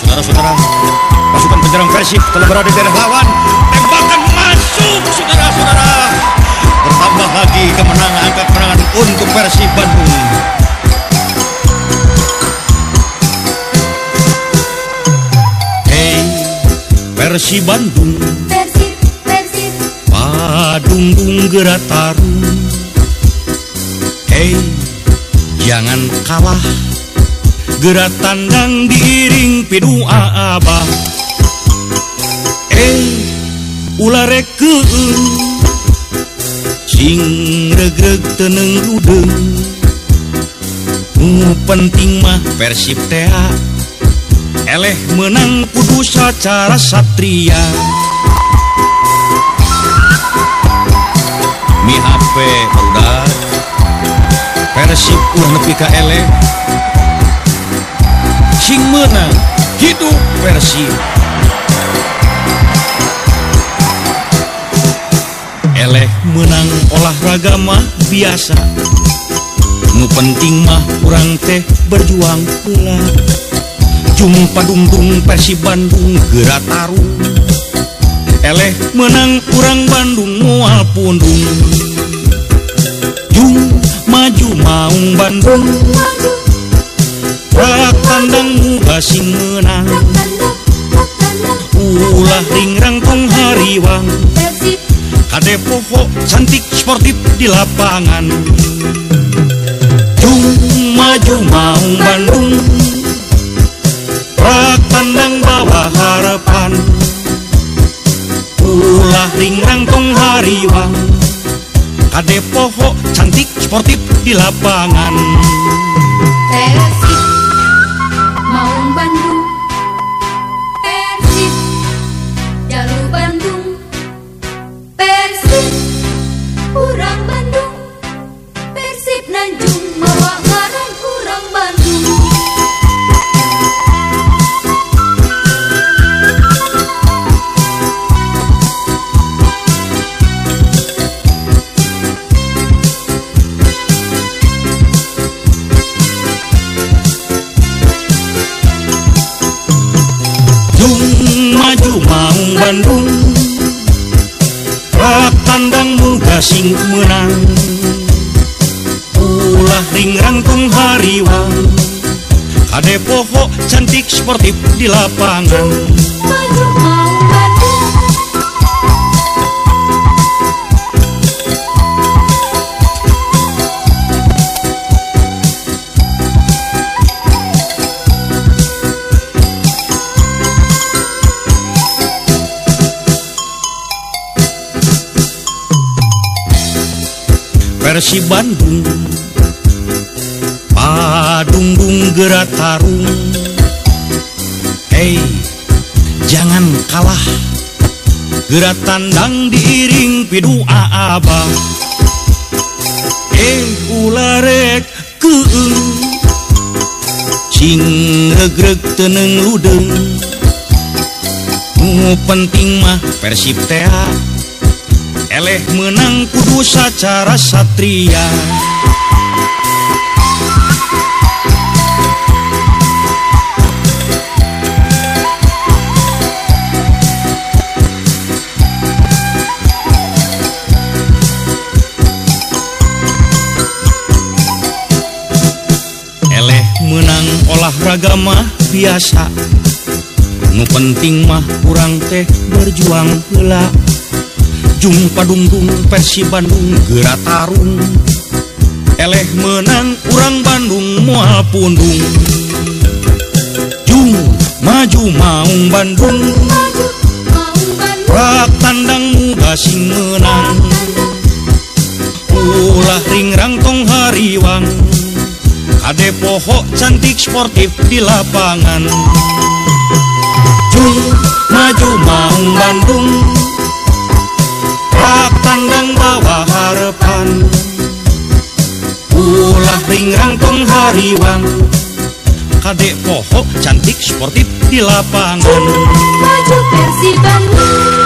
Saudara-saudara, pasukan penyerang Persib telah berada di daerah lawan. Tembakan masuk, saudara-saudara. Bertambah lagi kemenangan, angka kemenangan untuk Persib Bandung. Hey, Persib Bandung, Persib Padunggung gerak tarung. Hey, jangan kalah, gerak tandang diiring pidua abah. Ulah rekeun sing regreg teneng ludeng. Penting mah Persib teh eleh menang kudu sacara satria. Mi HP barudak Persib ulah nepi ka eleh sing menang hidup Persib. Eleh menang olahraga mah biasa, nu penting mah urang teh berjuang heula. Jumpa dungdung Persib Bandung gerak tarung. Eleh menang urang Bandung moal pundung. Jung maju maung Bandung, rak tandang muga sing menang. Ulah ringrang tong hariwang, kade poho cantik sportif di lapangan. Jung maju maung Bandung, rak tandang bawa harapan. Ulah ringrang tong hariwang, kade poho cantik sportif di lapangan. Persib Maung Bandung, Persib Jalu Bandung, Persib urang Bandung, Persib Nanjung mawa ngaran urang Bandung. Maju maung Bandung, rak tandang muga sing menang. Ulah ringrang tong hariwang, kade poho cantik sportif di lapangan. Maju Maung Bandung, Persib Bandung, Padunggung gerak tarung. Hey, jangan kalah, gerak tandang diiring pidua abah. Ulah rek keung sing regreg teneng ludeng. Nu penting mah Persib teh eleh menang kudu sacara satria. Eleh menang olahraga mah biasa, nu penting mah urang teh berjuang heula. Jumpa dungdung Persib Bandung gerak tarung. Eleh menang urang Bandung moal pundung. Jung maju maung Bandung, rak tandang muga sing menang. Ulah ringrang tong hariwang, kade poho cantik sportif di lapangan. Jung maju maung Bandung, rak tandang bawa harapan. Ulah ringrang tong hariwang, kade poho cantik sportif di lapangan. maju Persib Bandung.